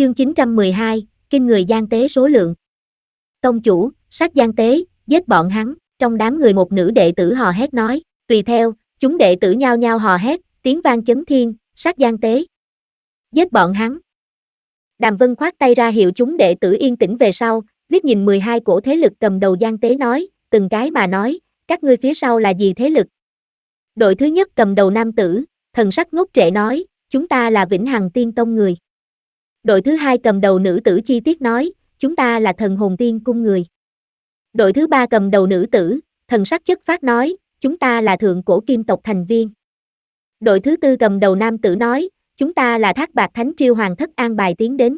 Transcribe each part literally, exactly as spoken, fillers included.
Chương chín trăm mười hai, kinh người gian tế số lượng. Tông chủ, sát gian tế, giết bọn hắn, trong đám người một nữ đệ tử hò hét nói, tùy theo, chúng đệ tử nhao nhao hò hét, tiếng vang chấn thiên, sát gian tế. Giết bọn hắn. Đàm Vân khoát tay ra hiệu chúng đệ tử yên tĩnh về sau, liếc nhìn mười hai cổ thế lực cầm đầu gian tế nói, từng cái mà nói, các ngươi phía sau là gì thế lực? Đội thứ nhất cầm đầu nam tử, thần sắc ngốc trệ nói, chúng ta là Vĩnh Hằng Tiên Tông người. Đội thứ hai cầm đầu nữ tử chi tiết nói, chúng ta là Thần Hồn Tiên Cung người. Đội thứ ba cầm đầu nữ tử, thần sắc chất phát nói, chúng ta là Thượng Cổ Kim tộc thành viên. Đội thứ tư cầm đầu nam tử nói, chúng ta là Thác Bạt Thánh Triêu Hoàng thất an bài tiến đến.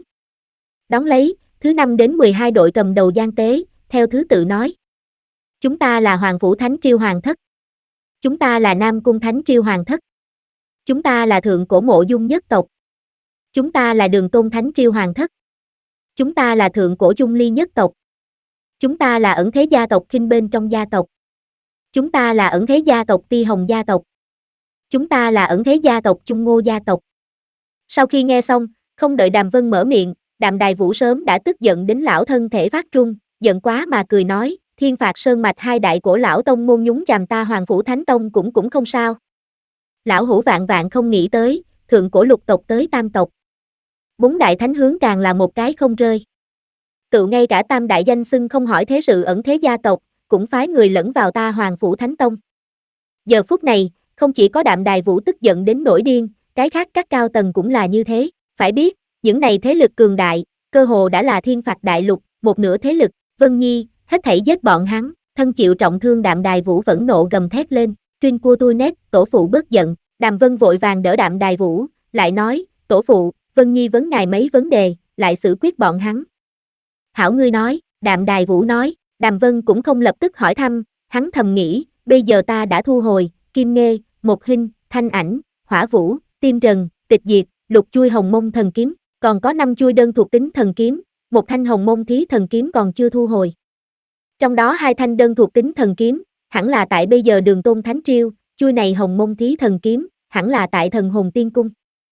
Đón lấy, thứ năm đến mười hai đội cầm đầu gian tế, theo thứ tự nói. Chúng ta là Hoàng Phủ Thánh Triêu Hoàng thất. Chúng ta là Nam Cung Thánh Triêu Hoàng thất. Chúng ta là Thượng Cổ Mộ Dung nhất tộc. Chúng ta là Đường Tôn Thánh Triêu Hoàng thất. Chúng ta là Thượng Cổ Dung Ly nhất tộc. Chúng ta là Ẩn Thế gia tộc Kinh bên trong gia tộc. Chúng ta là Ẩn Thế gia tộc Ti Hồng gia tộc. Chúng ta là Ẩn Thế gia tộc Trung Ngô gia tộc. Sau khi nghe xong, không đợi Đàm Vân mở miệng, Đàm Đài Vũ sớm đã tức giận đến lão thân thể phát run, giận quá mà cười nói, Thiên Phạt Sơn Mạch hai đại cổ lão tông môn nhúng chàm ta Hoàng Phủ Thánh Tông cũng cũng không sao. Lão hủ vạn vạn không nghĩ tới, Thượng Cổ lục tộc tới tam tộc. Bốn đại thánh hướng càng là một cái không rơi. Tự ngay cả tam đại danh xưng không hỏi thế sự Ẩn Thế gia tộc, cũng phái người lẫn vào ta Hoàng Phủ Thánh Tông. Giờ phút này, không chỉ có Đạm Đài Vũ tức giận đến nổi điên, cái khác các cao tầng cũng là như thế. Phải biết, những này thế lực cường đại, cơ hồ đã là thiên phạt đại lục, một nửa thế lực. Vân Nhi, hết thảy giết bọn hắn. Thân chịu trọng thương Đạm Đài Vũ vẫn nộ gầm thét lên, Trinh cua tôi nét, tổ phụ bớt giận. Đàm Vân vội vàng đỡ Đạm Đài Vũ, lại nói, tổ phụ, Vân Nhi vấn ngài mấy vấn đề, lại xử quyết bọn hắn. Hảo ngươi nói, Đạm Đài Vũ nói, Đàm Vân cũng không lập tức hỏi thăm, hắn thầm nghĩ, bây giờ ta đã thu hồi, Kim Nghê, Một Hinh, Thanh Ảnh, Hỏa Vũ, Tim Trần, Tịch Diệt, lục chuôi hồng mông thần kiếm, còn có năm chuôi đơn thuộc tính thần kiếm, một thanh hồng mông thí thần kiếm còn chưa thu hồi. Trong đó hai thanh đơn thuộc tính thần kiếm, hẳn là tại bây giờ Đường Tôn Thánh Triêu, chuôi này hồng mông thí thần kiếm, hẳn là tại Thần Hồn Tiên Cung.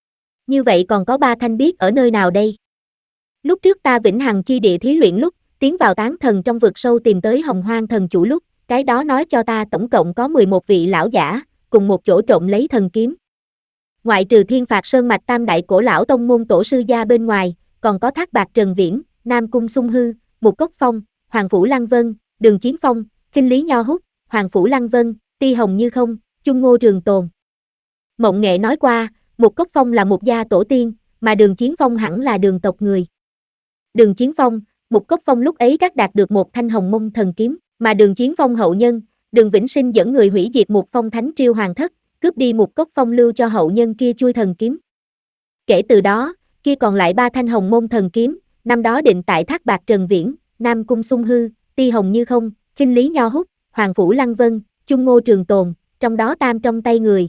Như vậy còn có ba thanh biết ở nơi nào đây? Lúc trước ta Vĩnh Hằng chi địa thí luyện lúc, tiến vào tán thần trong vực sâu tìm tới Hồng Hoang thần chủ lúc, cái đó nói cho ta tổng cộng có mười một vị lão giả, cùng một chỗ trộm lấy thần kiếm. Ngoại trừ Thiên Phạt Sơn Mạch tam đại cổ lão tông môn tổ sư gia bên ngoài, còn có Thác Bạt Trần Viễn, Nam Cung Sung Hư, Mục Cốc Phong, Hoàng Phủ Lăng Vân, Đường Chiến Phong, Kinh Lý Nho Húc, Hoàng Phủ Lăng Vân, Ti Hồng Như Không, Chung Ngô Trường Tồn. Mộng Nghệ nói qua, Mục Cốc Phong là một gia tổ tiên, mà Đường Chiến Phong hẳn là đường tộc người. Đường Chiến Phong, Mục Cốc Phong lúc ấy các đạt được một thanh hồng mông thần kiếm, mà Đường Chiến Phong hậu nhân, Đường Vĩnh Sinh dẫn người hủy diệt Mục Phong Thánh Triêu Hoàng thất, cướp đi Mục Cốc Phong lưu cho hậu nhân kia chuôi thần kiếm. Kể từ đó, kia còn lại ba thanh hồng mông thần kiếm, năm đó định tại Thác Bạt Trần Viễn, Nam Cung Sung Hư, Ti Hồng Như Không, Kinh Lý Nho Húc, Hoàng Phủ Lăng Vân, Chung Ngô Trường Tồn, trong đó tam trong tay người.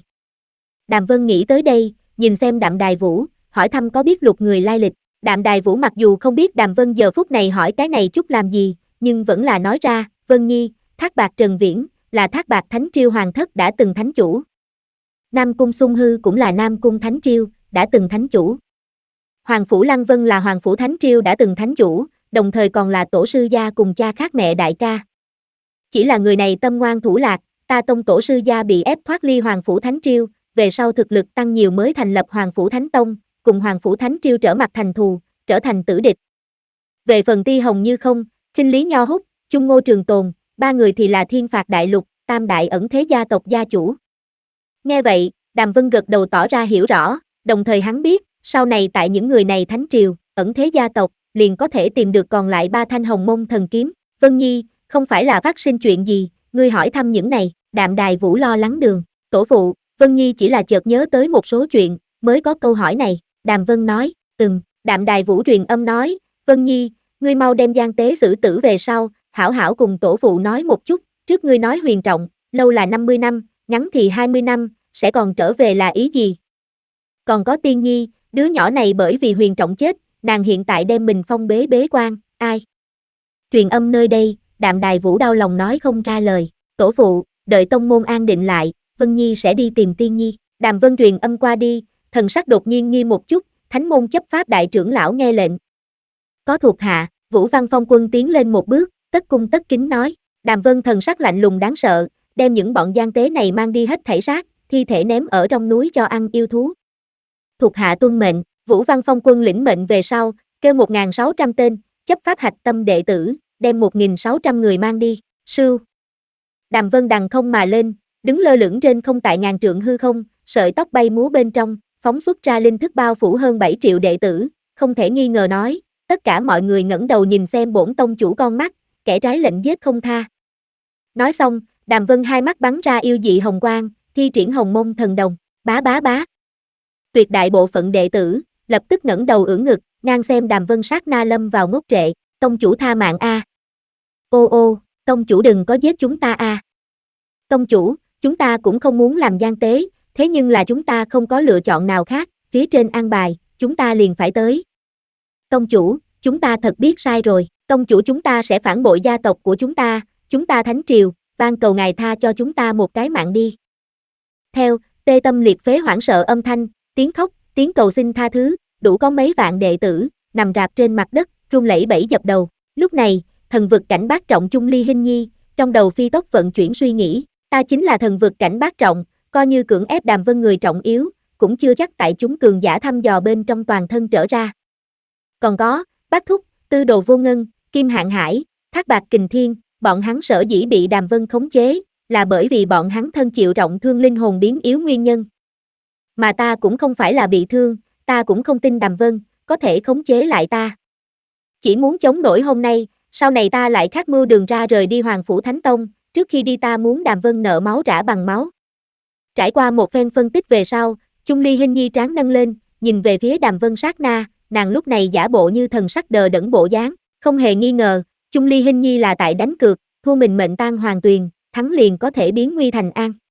Đàm Vân nghĩ tới đây, nhìn xem Đạm Đài Vũ, hỏi thăm có biết lục người lai lịch. Đạm Đài Vũ mặc dù không biết Đàm Vân giờ phút này hỏi cái này chút làm gì, nhưng vẫn là nói ra, Vân Nhi, Thác Bạt Trần Viễn, là Thác Bạt Thánh Triêu Hoàng thất đã từng thánh chủ. Nam Cung Sung Hư cũng là Nam Cung Thánh Triêu, đã từng thánh chủ. Hoàng Phủ Lăng Vân là Hoàng Phủ Thánh Triêu đã từng thánh chủ, đồng thời còn là tổ sư gia cùng cha khác mẹ đại ca. Chỉ là người này tâm ngoan thủ lạc, ta tông tổ sư gia bị ép thoát ly Hoàng Phủ Thánh Triêu, về sau thực lực tăng nhiều mới thành lập Hoàng Phủ Thánh Tông, cùng Hoàng Phủ Thánh Triêu trở mặt thành thù, trở thành tử địch. Về phần Ti Hồng Như Không, Kinh Lý Nho Húc, Chung Ngô Trường Tồn, ba người thì là Thiên Phạt Đại Lục, tam đại Ẩn Thế gia tộc gia chủ. Nghe vậy, Đàm Vân gật đầu tỏ ra hiểu rõ, đồng thời hắn biết, sau này tại những người này Thánh Triều, Ẩn Thế gia tộc, liền có thể tìm được còn lại ba thanh hồng mông thần kiếm. Vân Nhi, không phải là phát sinh chuyện gì, ngươi hỏi thăm những này. Đạm Đài Vũ lo lắng đường, tổ phụ, Vân Nhi chỉ là chợt nhớ tới một số chuyện, mới có câu hỏi này. Đàm Vân nói, ừm. Đạm Đài Vũ truyền âm nói, Vân Nhi, ngươi mau đem gian tế xử tử về sau, hảo hảo cùng tổ phụ nói một chút, trước ngươi nói huyền trọng, lâu là năm mươi năm, ngắn thì hai mươi năm, sẽ còn trở về là ý gì? Còn có Tiên Nhi, đứa nhỏ này bởi vì huyền trọng chết, nàng hiện tại đem mình phong bế bế quan, ai? Truyền âm nơi đây, Đạm Đài Vũ đau lòng nói không ra lời, tổ phụ, đợi tông môn an định lại, Vân Nhi sẽ đi tìm Tiên Nhi. Đàm Vân truyền âm qua đi, thần sắc đột nhiên nghi một chút, Thánh môn chấp pháp đại trưởng lão nghe lệnh. Có thuộc hạ, Vũ Văn Phong quân tiến lên một bước, tất cung tất kính nói. Đàm Vân thần sắc lạnh lùng đáng sợ, đem những bọn gian tế này mang đi hết thảy sát, thi thể ném ở trong núi cho ăn yêu thú. Thuộc hạ tuân mệnh, Vũ Văn Phong quân lĩnh mệnh về sau, kêu một nghìn sáu trăm tên, chấp pháp hạch tâm đệ tử, đem một nghìn sáu trăm người mang đi, sưu. Đàm Vân đằng không mà lên, đứng lơ lửng trên không tại ngàn trượng hư không, sợi tóc bay múa bên trong, phóng xuất ra linh thức bao phủ hơn bảy triệu đệ tử, không thể nghi ngờ nói, tất cả mọi người ngẩng đầu nhìn xem bổn tông chủ con mắt, kẻ trái lệnh giết không tha. Nói xong, Đàm Vân hai mắt bắn ra yêu dị hồng quang, thi triển hồng mông thần đồng, bá bá bá. Tuyệt đại bộ phận đệ tử, lập tức ngẩng đầu ưỡn ngực, ngang xem Đàm Vân sát na lâm vào ngốc trệ, tông chủ tha mạng a. Ô ô, tông chủ đừng có giết chúng ta a. Tông chủ, chúng ta cũng không muốn làm gian tế, thế nhưng là chúng ta không có lựa chọn nào khác, phía trên an bài, chúng ta liền phải tới. Tông chủ, chúng ta thật biết sai rồi, tông chủ chúng ta sẽ phản bội gia tộc của chúng ta, chúng ta thánh triều, van cầu ngài tha cho chúng ta một cái mạng đi. Theo, tê tâm liệt phế hoảng sợ âm thanh, tiếng khóc, tiếng cầu xin tha thứ, đủ có mấy vạn đệ tử, nằm rạp trên mặt đất, run lẩy bẩy dập đầu. Lúc này, thần vực cảnh bát trọng Chung Ly Hinh Nhi, trong đầu phi tốc vận chuyển suy nghĩ, ta chính là thần vực cảnh bát trọng, coi như cưỡng ép Đàm Vân người trọng yếu, cũng chưa chắc tại chúng cường giả thăm dò bên trong toàn thân trở ra. Còn có, Bát Thúc, Tư Đồ Vô Ngân, Kim Hạn Hải, Thác Bạt Kình Thiên, bọn hắn sở dĩ bị Đàm Vân khống chế, là bởi vì bọn hắn thân chịu trọng thương linh hồn biến yếu nguyên nhân. Mà ta cũng không phải là bị thương, ta cũng không tin Đàm Vân có thể khống chế lại ta. Chỉ muốn chống nổi hôm nay, sau này ta lại khát mưu đường ra rời đi Hoàng Phủ Thánh Tông, trước khi đi ta muốn Đàm Vân nợ máu trả bằng máu. Trải qua một phen phân tích về sau, Chung Ly Hinh Nhi trán nâng lên, nhìn về phía Đàm Vân sát na, nàng lúc này giả bộ như thần sắc đờ đẫn bộ dáng, không hề nghi ngờ, Chung Ly Hinh Nhi là tại đánh cược, thua mình mệnh tan hoàng tuyền, thắng liền có thể biến nguy thành an.